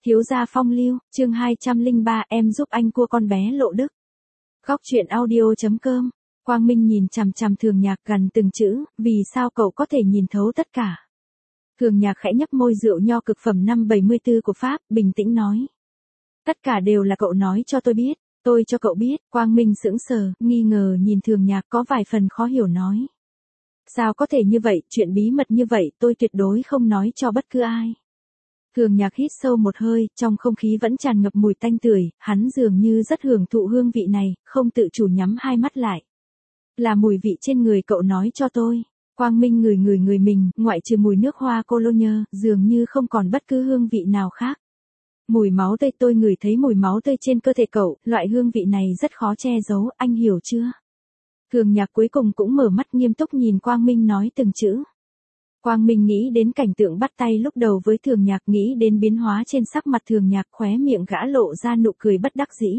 Thiếu gia phong lưu, chương 203 em giúp anh cua con bé lộ đức. Góc truyện audio.com. Quang Minh nhìn chằm chằm Thường Nhạc gần từng chữ, vì sao cậu có thể nhìn thấu tất cả. Thường Nhạc khẽ nhấp môi rượu nho cực phẩm năm 74 của Pháp, bình tĩnh nói. Tất cả đều là cậu nói cho tôi biết, tôi cho cậu biết. Quang Minh sững sờ, nghi ngờ nhìn Thường Nhạc có vài phần khó hiểu nói. Sao có thể như vậy, chuyện bí mật như vậy tôi tuyệt đối không nói cho bất cứ ai. Thường Nhạc hít sâu một hơi, trong không khí vẫn tràn ngập mùi tanh tưởi, hắn dường như rất hưởng thụ hương vị này, không tự chủ nhắm hai mắt lại. Là mùi vị trên người cậu nói cho tôi. Quang Minh người mình, ngoại trừ mùi nước hoa cologne, dường như không còn bất cứ hương vị nào khác. Mùi máu tươi, tôi ngửi thấy mùi máu tươi trên cơ thể cậu, loại hương vị này rất khó che giấu, anh hiểu chưa? Thường Nhạc cuối cùng cũng mở mắt nghiêm túc nhìn Quang Minh nói từng chữ. Quang Minh nghĩ đến cảnh tượng bắt tay lúc đầu với Thường Nhạc, nghĩ đến biến hóa trên sắc mặt Thường Nhạc, khóe miệng gã lộ ra nụ cười bất đắc dĩ.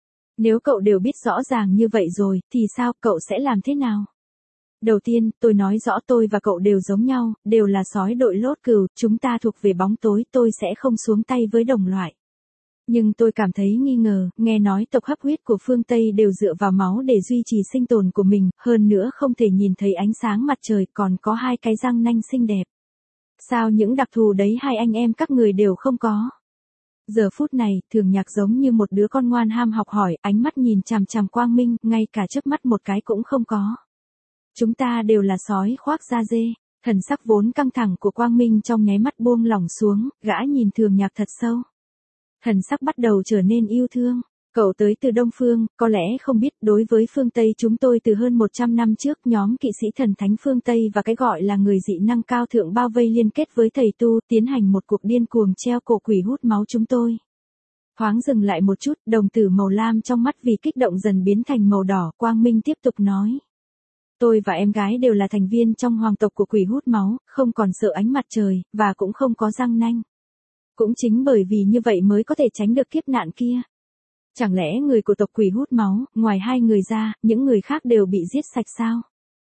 Nếu cậu đều biết rõ ràng như vậy rồi, thì sao, cậu sẽ làm thế nào? Đầu tiên, tôi nói rõ tôi và cậu đều giống nhau, đều là sói đội lốt cừu, chúng ta thuộc về bóng tối, tôi sẽ không xuống tay với đồng loại. Nhưng tôi cảm thấy nghi ngờ, nghe nói tộc hấp huyết của phương Tây đều dựa vào máu để duy trì sinh tồn của mình, hơn nữa không thể nhìn thấy ánh sáng mặt trời, còn có hai cái răng nanh xinh đẹp. Sao những đặc thù đấy hai anh em các người đều không có? Giờ phút này, Thường Nhạc giống như một đứa con ngoan ham học hỏi, ánh mắt nhìn chằm chằm Quang Minh, ngay cả chớp mắt một cái cũng không có. Chúng ta đều là sói khoác da dê. Thần sắc vốn căng thẳng của Quang Minh trong nháy mắt buông lỏng xuống, gã nhìn Thường Nhạc thật sâu. Thần sắc bắt đầu trở nên yêu thương. Cậu tới từ Đông Phương, có lẽ không biết, đối với phương Tây chúng tôi từ hơn 100 năm trước, nhóm kỵ sĩ thần thánh phương Tây và cái gọi là người dị năng cao thượng bao vây liên kết với thầy tu, tiến hành một cuộc điên cuồng treo cổ quỷ hút máu chúng tôi. Thoáng dừng lại một chút, đồng tử màu lam trong mắt vì kích động dần biến thành màu đỏ, Quang Minh tiếp tục nói. Tôi và em gái đều là thành viên trong hoàng tộc của quỷ hút máu, không còn sợ ánh mặt trời, và cũng không có răng nanh. Cũng chính bởi vì như vậy mới có thể tránh được kiếp nạn kia. Chẳng lẽ người của tộc quỷ hút máu, ngoài hai người ra, những người khác đều bị giết sạch sao?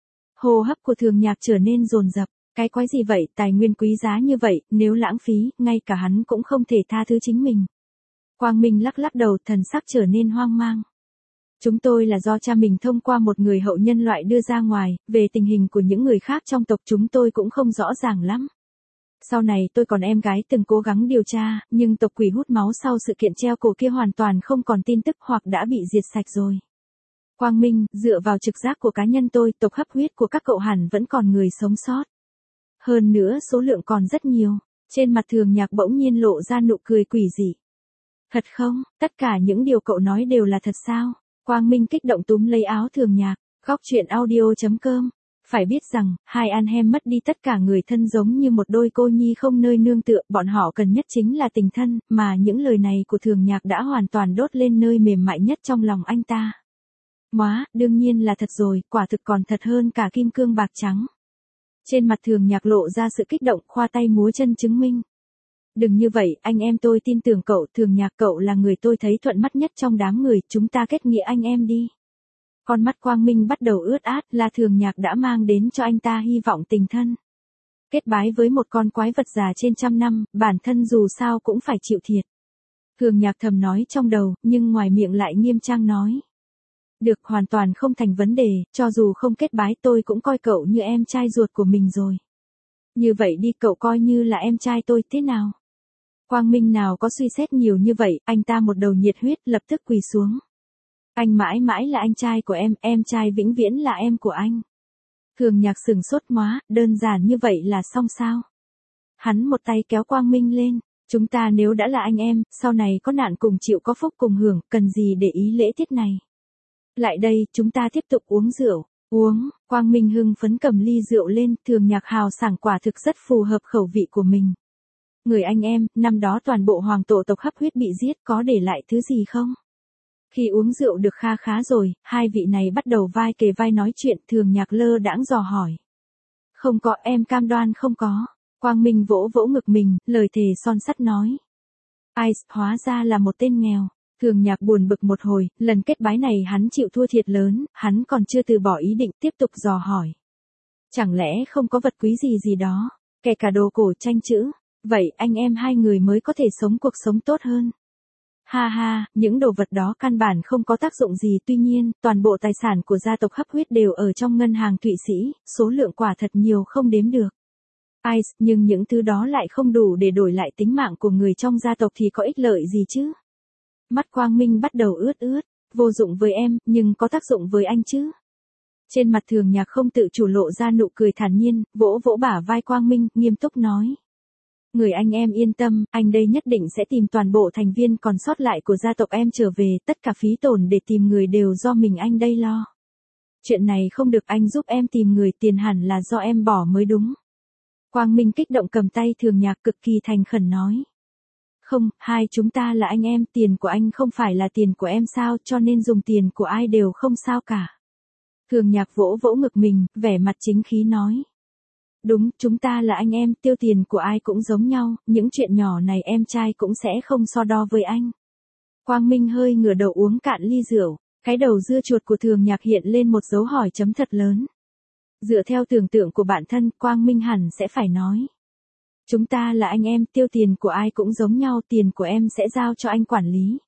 Hô hấp của Thường Nhạc trở nên dồn dập. Cái quái gì vậy, tài nguyên quý giá như vậy, nếu lãng phí, ngay cả hắn cũng không thể tha thứ chính mình. Quang Minh lắc lắc đầu, thần sắc trở nên hoang mang. Chúng tôi là do cha mình thông qua một người hậu nhân loại đưa ra ngoài, về tình hình của những người khác trong tộc chúng tôi cũng không rõ ràng lắm. Sau này tôi còn em gái từng cố gắng điều tra, nhưng tộc quỷ hút máu sau sự kiện treo cổ kia hoàn toàn không còn tin tức hoặc đã bị diệt sạch rồi. Quang Minh, dựa vào trực giác của cá nhân tôi, tộc hấp huyết của các cậu hẳn vẫn còn người sống sót. Hơn nữa số lượng còn rất nhiều. Trên mặt Thường Nhạc bỗng nhiên lộ ra nụ cười quỷ dị. Thật không, tất cả những điều cậu nói đều là thật sao? Quang Minh kích động túm lấy áo Thường Nhạc. Góc truyện audio.com. Phải biết rằng, hai anh em mất đi tất cả người thân giống như một đôi cô nhi không nơi nương tựa, bọn họ cần nhất chính là tình thân, mà những lời này của Thường Nhạc đã hoàn toàn đốt lên nơi mềm mại nhất trong lòng anh ta. Móa, đương nhiên là thật rồi, quả thực còn thật hơn cả kim cương bạc trắng. Trên mặt Thường Nhạc lộ ra sự kích động, khoa tay múa chân chứng minh. Đừng như vậy, anh em tôi tin tưởng cậu, Thường Nhạc, cậu là người tôi thấy thuận mắt nhất trong đám người, chúng ta kết nghĩa anh em đi. Con mắt Quang Minh bắt đầu ướt át, là Thường Nhạc đã mang đến cho anh ta hy vọng tình thân. Kết bái với một con quái vật già trên trăm năm, bản thân dù sao cũng phải chịu thiệt. Thường Nhạc thầm nói trong đầu, nhưng ngoài miệng lại nghiêm trang nói. Được, hoàn toàn không thành vấn đề, cho dù không kết bái tôi cũng coi cậu như em trai ruột của mình rồi. Như vậy đi, cậu coi như là em trai tôi, thế nào? Quang Minh nào có suy xét nhiều như vậy, anh ta một đầu nhiệt huyết lập tức quỳ xuống. Anh mãi mãi là anh trai của em trai vĩnh viễn là em của anh. Thường Nhạc sừng sốt, móa, đơn giản như vậy là xong sao? Hắn một tay kéo Quang Minh lên, chúng ta nếu đã là anh em, sau này có nạn cùng chịu có phúc cùng hưởng, cần gì để ý lễ tiết này. Lại đây, chúng ta tiếp tục uống rượu. Uống, Quang Minh hưng phấn cầm ly rượu lên, Thường Nhạc hào sảng quả thực rất phù hợp khẩu vị của mình. Người anh em, năm đó toàn bộ hoàng tổ tộc hấp huyết bị giết, có để lại thứ gì không? Khi uống rượu được kha khá rồi, hai vị này bắt đầu vai kề vai nói chuyện, Thường Nhạc lơ đãng dò hỏi. Không có, em cam đoan không có. Quang Minh vỗ vỗ ngực mình, lời thề son sắt nói. Ai, hóa ra là một tên nghèo. Thường Nhạc buồn bực một hồi, lần kết bái này hắn chịu thua thiệt lớn, hắn còn chưa từ bỏ ý định, tiếp tục dò hỏi. Chẳng lẽ không có vật quý gì gì đó, kể cả đồ cổ tranh chữ? Vậy anh em hai người mới có thể sống cuộc sống tốt hơn. Ha ha, những đồ vật đó căn bản không có tác dụng gì, tuy nhiên, toàn bộ tài sản của gia tộc Hấp Huyết đều ở trong ngân hàng Thụy Sĩ, số lượng quả thật nhiều không đếm được. Ai, nhưng những thứ đó lại không đủ để đổi lại tính mạng của người trong gia tộc thì có ích lợi gì chứ? Mắt Quang Minh bắt đầu ướt ướt, vô dụng với em, nhưng có tác dụng với anh chứ? Trên mặt Thường Nhạc không tự chủ lộ ra nụ cười thản nhiên, vỗ vỗ bả vai Quang Minh, nghiêm túc nói. Người anh em yên tâm, anh đây nhất định sẽ tìm toàn bộ thành viên còn sót lại của gia tộc em trở về, tất cả phí tổn để tìm người đều do mình anh đây lo. Chuyện này không được, anh giúp em tìm người, tiền hẳn là do em bỏ mới đúng. Quang Minh kích động cầm tay Thường Nhạc cực kỳ thành khẩn nói. Không, hai chúng ta là anh em, tiền của anh không phải là tiền của em sao, cho nên dùng tiền của ai đều không sao cả. Thường Nhạc vỗ vỗ ngực mình, vẻ mặt chính khí nói. Đúng, chúng ta là anh em, tiêu tiền của ai cũng giống nhau, những chuyện nhỏ này em trai cũng sẽ không so đo với anh. Quang Minh hơi ngửa đầu uống cạn ly rượu, cái đầu dưa chuột của Thường Nhạc hiện lên một dấu hỏi chấm thật lớn. Dựa theo tưởng tượng của bản thân, Quang Minh hẳn sẽ phải nói. Chúng ta là anh em, tiêu tiền của ai cũng giống nhau, tiền của em sẽ giao cho anh quản lý.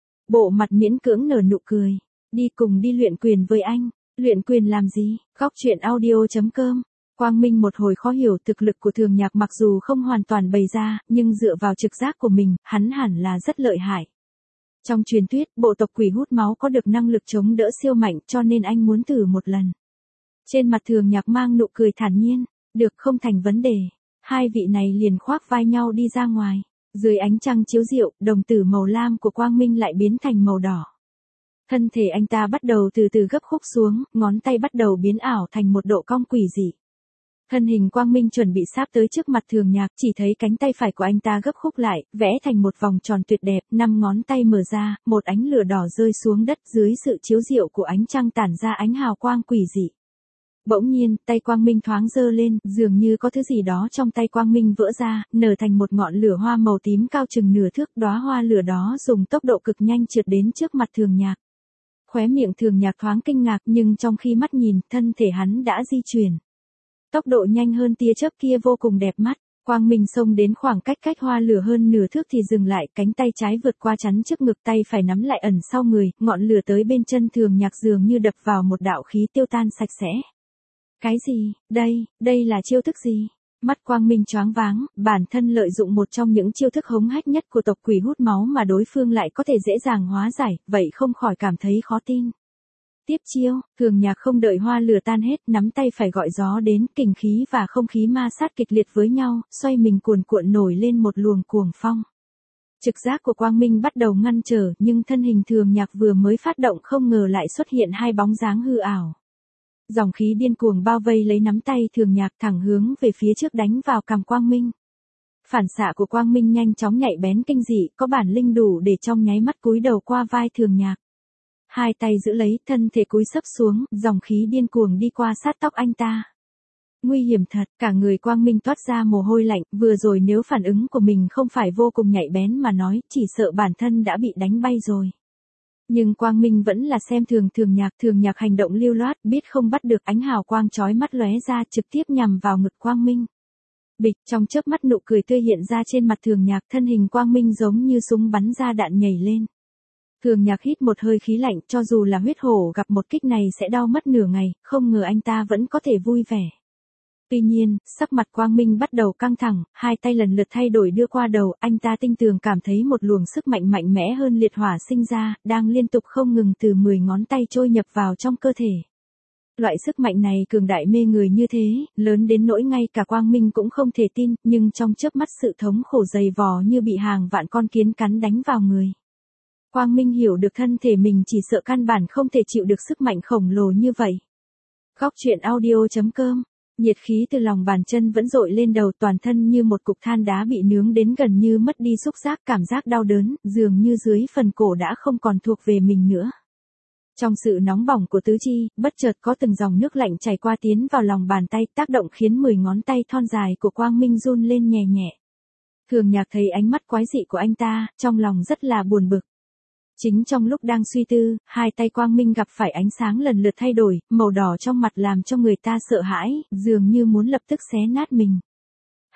Bộ mặt miễn cưỡng nở nụ cười, đi cùng đi luyện quyền với anh. Luyện quyền làm gì? Góc truyện audio.com. Quang Minh một hồi khó hiểu thực lực của Thường Nhạc, mặc dù không hoàn toàn bày ra, nhưng dựa vào trực giác của mình, hắn hẳn là rất lợi hại. Trong truyền thuyết, bộ tộc quỷ hút máu có được năng lực chống đỡ siêu mạnh, cho nên anh muốn thử một lần. Trên mặt Thường Nhạc mang nụ cười thản nhiên, được, không thành vấn đề. Hai vị này liền khoác vai nhau đi ra ngoài. Dưới ánh trăng chiếu rượu, đồng tử màu lam của Quang Minh lại biến thành màu đỏ. Thân thể anh ta bắt đầu từ từ gấp khúc xuống, ngón tay bắt đầu biến ảo thành một độ cong quỷ dị. Thân hình Quang Minh chuẩn bị sáp tới trước mặt Thường Nhạc, chỉ thấy cánh tay phải của anh ta gấp khúc lại, vẽ thành một vòng tròn tuyệt đẹp, 5 ngón tay mở ra, một ánh lửa đỏ rơi xuống đất, dưới sự chiếu rượu của ánh trăng tản ra ánh hào quang quỷ dị. Bỗng nhiên, tay Quang Minh thoáng giơ lên, dường như có thứ gì đó trong tay Quang Minh vỡ ra, nở thành một ngọn lửa hoa màu tím cao chừng nửa thước, đóa hoa lửa đó dùng tốc độ cực nhanh trượt đến trước mặt Thường Nhạc. Khóe miệng Thường Nhạc thoáng kinh ngạc, nhưng trong khi mắt nhìn, thân thể hắn đã di chuyển. Tốc độ nhanh hơn tia chớp kia vô cùng đẹp mắt. Quang Minh xông đến khoảng cách hoa lửa hơn nửa thước thì dừng lại, cánh tay trái vượt qua chắn trước ngực, tay phải nắm lại ẩn sau người, ngọn lửa tới bên chân Thường Nhạc dường như đập vào một đạo khí tiêu tan sạch sẽ. Cái gì? Đây là chiêu thức gì? Mắt Quang Minh choáng váng, bản thân lợi dụng một trong những chiêu thức hống hách nhất của tộc quỷ hút máu mà đối phương lại có thể dễ dàng hóa giải, vậy không khỏi cảm thấy khó tin. Tiếp chiêu, Thường Nhạc không đợi hoa lửa tan hết, nắm tay phải gọi gió đến, kình khí và không khí ma sát kịch liệt với nhau, xoay mình cuồn cuộn nổi lên một luồng cuồng phong. Trực giác của Quang Minh bắt đầu ngăn trở, nhưng thân hình Thường Nhạc vừa mới phát động không ngờ lại xuất hiện hai bóng dáng hư ảo. Dòng khí điên cuồng bao vây lấy nắm tay Thường Nhạc, thẳng hướng về phía trước đánh vào cằm Quang Minh. Phản xạ của Quang Minh nhanh chóng nhạy bén kinh dị, có bản lĩnh đủ để trong nháy mắt cúi đầu qua vai Thường Nhạc. Hai tay giữ lấy, thân thể cúi sấp xuống, dòng khí điên cuồng đi qua sát tóc anh ta. Nguy hiểm thật, cả người Quang Minh toát ra mồ hôi lạnh, vừa rồi nếu phản ứng của mình không phải vô cùng nhạy bén mà nói, chỉ sợ bản thân đã bị đánh bay rồi. Nhưng Quang Minh vẫn là xem thường Thường Nhạc hành động lưu loát, biết không bắt được, ánh hào quang chói mắt lóe ra trực tiếp nhằm vào ngực Quang Minh. Bịch, trong chớp mắt nụ cười tươi hiện ra trên mặt Thường Nhạc, thân hình Quang Minh giống như súng bắn ra đạn nhảy lên. Thường Nhạc hít một hơi khí lạnh, cho dù là huyết hổ gặp một kích này sẽ đau mất nửa ngày, không ngờ anh ta vẫn có thể vui vẻ. Tuy nhiên, sắc mặt Quang Minh bắt đầu căng thẳng, hai tay lần lượt thay đổi đưa qua đầu, anh ta tinh tường cảm thấy một luồng sức mạnh mạnh mẽ hơn liệt hỏa sinh ra, đang liên tục không ngừng từ 10 ngón tay trôi nhập vào trong cơ thể. Loại sức mạnh này cường đại mê người như thế, lớn đến nỗi ngay cả Quang Minh cũng không thể tin, nhưng trong chớp mắt sự thống khổ dày vò như bị hàng vạn con kiến cắn đánh vào người. Quang Minh hiểu được thân thể mình chỉ sợ căn bản không thể chịu được sức mạnh khổng lồ như vậy. Góc truyện audio.com. Nhiệt khí từ lòng bàn chân vẫn dội lên đầu, toàn thân như một cục than đá bị nướng đến gần như mất đi xúc giác, cảm giác đau đớn, dường như dưới phần cổ đã không còn thuộc về mình nữa. Trong sự nóng bỏng của tứ chi, bất chợt có từng dòng nước lạnh chảy qua tiến vào lòng bàn tay, tác động khiến 10 ngón tay thon dài của Quang Minh run lên nhẹ nhẹ. Thường Nhạc thấy ánh mắt quái dị của anh ta, trong lòng rất là buồn bực. Chính trong lúc đang suy tư, hai tay Quang Minh gặp phải ánh sáng lần lượt thay đổi, màu đỏ trong mặt làm cho người ta sợ hãi, dường như muốn lập tức xé nát mình.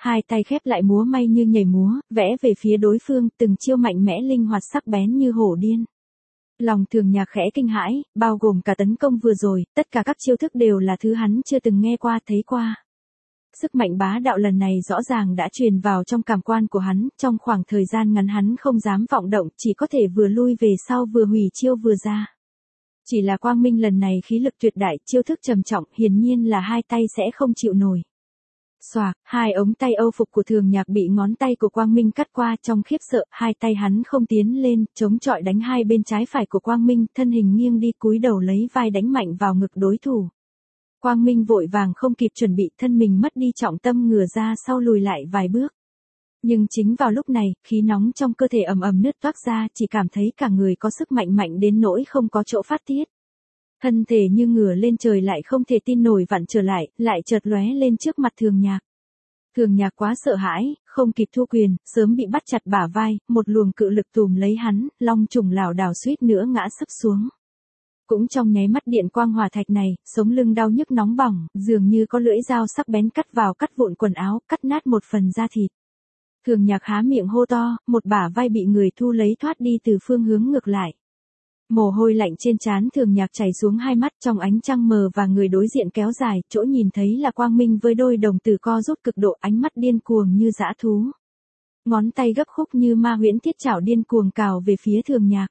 hai tay khép lại múa may như nhảy múa, vẽ về phía đối phương, từng chiêu mạnh mẽ linh hoạt sắc bén như hổ điên. Lòng Thường Nhạc khẽ kinh hãi, bao gồm cả tấn công vừa rồi, tất cả các chiêu thức đều là thứ hắn chưa từng nghe qua thấy qua. Sức mạnh bá đạo lần này rõ ràng đã truyền vào trong cảm quan của hắn, trong khoảng thời gian ngắn hắn không dám vọng động, chỉ có thể vừa lui về sau vừa hủy chiêu vừa ra. Chỉ là Quang Minh lần này khí lực tuyệt đại, chiêu thức trầm trọng, hiển nhiên là hai tay sẽ không chịu nổi. Xoạc, hai ống tay Âu phục của Thường Nhạc bị ngón tay của Quang Minh cắt qua, trong khiếp sợ, hai tay hắn không tiến lên, chống chọi đánh hai bên trái phải của Quang Minh, thân hình nghiêng đi cúi đầu lấy vai đánh mạnh vào ngực đối thủ. Quang Minh vội vàng không kịp chuẩn bị, thân mình mất đi trọng tâm, ngửa ra sau lùi lại vài bước. Nhưng chính vào lúc này, khí nóng trong cơ thể ầm ầm nứt toác ra, chỉ cảm thấy cả người có sức mạnh mạnh đến nỗi không có chỗ phát tiết. Thân thể như ngửa lên trời lại không thể tin nổi vặn trở lại chợt lóe lên trước mặt Thường Nhạc. Thường Nhạc quá sợ hãi, không kịp thu quyền, sớm bị bắt chặt bả vai, một luồng cự lực tùm lấy hắn, long trùng lảo đảo suýt nữa ngã sấp xuống. Cũng trong nháy mắt điện quang hỏa thạch này, sống lưng đau nhức nóng bỏng, dường như có lưỡi dao sắc bén cắt vào cắt vụn quần áo, cắt nát một phần da thịt. Thường Nhạc há miệng hô to, một bả vai bị người thu lấy thoát đi từ phương hướng ngược lại. Mồ hôi lạnh trên trán Thường Nhạc chảy xuống hai mắt, trong ánh trăng mờ và người đối diện kéo dài, chỗ nhìn thấy là Quang Minh với đôi đồng tử co rút cực độ, ánh mắt điên cuồng như dã thú. Ngón tay gấp khúc như ma huyễn thiết chảo điên cuồng cào về phía Thường Nhạc.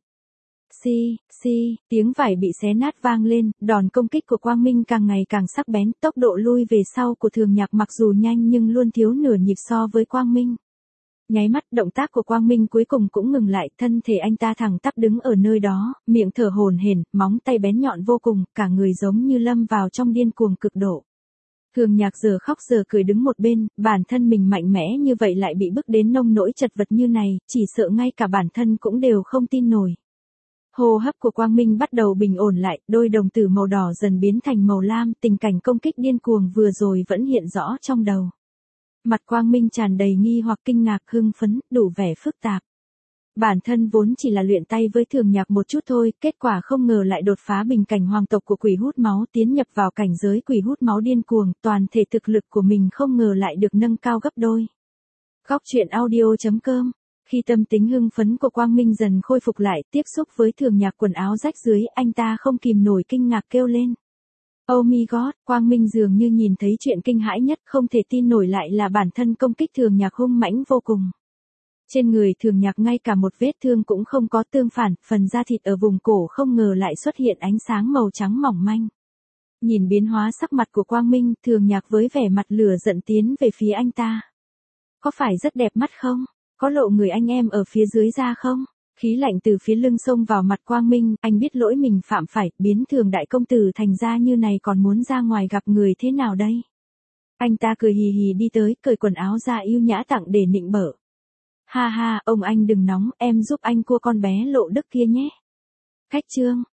Xi, tiếng vải bị xé nát vang lên, đòn công kích của Quang Minh càng ngày càng sắc bén, tốc độ lui về sau của Thường Nhạc mặc dù nhanh nhưng luôn thiếu nửa nhịp so với Quang Minh. Nháy mắt, động tác của Quang Minh cuối cùng cũng ngừng lại, thân thể anh ta thẳng tắp đứng ở nơi đó, miệng thở hổn hển, móng tay bén nhọn vô cùng, cả người giống như lâm vào trong điên cuồng cực độ. Thường Nhạc giờ khóc giờ cười đứng một bên, bản thân mình mạnh mẽ như vậy lại bị bức đến nông nỗi chật vật như này, chỉ sợ ngay cả bản thân cũng đều không tin nổi. Hô hấp của Quang Minh bắt đầu bình ổn lại, đôi đồng tử màu đỏ dần biến thành màu lam, tình cảnh công kích điên cuồng vừa rồi vẫn hiện rõ trong đầu. Mặt Quang Minh tràn đầy nghi hoặc kinh ngạc hưng phấn, đủ vẻ phức tạp. Bản thân vốn chỉ là luyện tay với Thường Nhạc một chút thôi, kết quả không ngờ lại đột phá bình cảnh hoàng tộc của quỷ hút máu, tiến nhập vào cảnh giới quỷ hút máu điên cuồng, toàn thể thực lực của mình không ngờ lại được nâng cao gấp đôi. Góc truyện audio.com. Khi tâm tính hưng phấn của Quang Minh dần khôi phục lại, tiếp xúc với Thường Nhạc quần áo rách dưới, anh ta không kìm nổi kinh ngạc kêu lên. Oh my god, Quang Minh dường như nhìn thấy chuyện kinh hãi nhất, không thể tin nổi lại là bản thân công kích Thường Nhạc hung mãnh vô cùng. Trên người Thường Nhạc ngay cả một vết thương cũng không có, tương phản, phần da thịt ở vùng cổ không ngờ lại xuất hiện ánh sáng màu trắng mỏng manh. Nhìn biến hóa sắc mặt của Quang Minh, Thường Nhạc với vẻ mặt lửa giận tiến về phía anh ta. Có phải rất đẹp mắt không? Có lộ người anh em ở phía dưới ra không? Khí lạnh từ phía lưng xông vào mặt Quang Minh, anh biết lỗi mình phạm phải, biến Thường đại công tử thành ra như này còn muốn ra ngoài gặp người thế nào đây? Anh ta cười hì hì đi tới, cởi quần áo ra yêu nhã tặng để nịnh bợ. Ha ha, ông anh đừng nóng, em giúp anh cua con bé lộ đức kia nhé. Khách trương,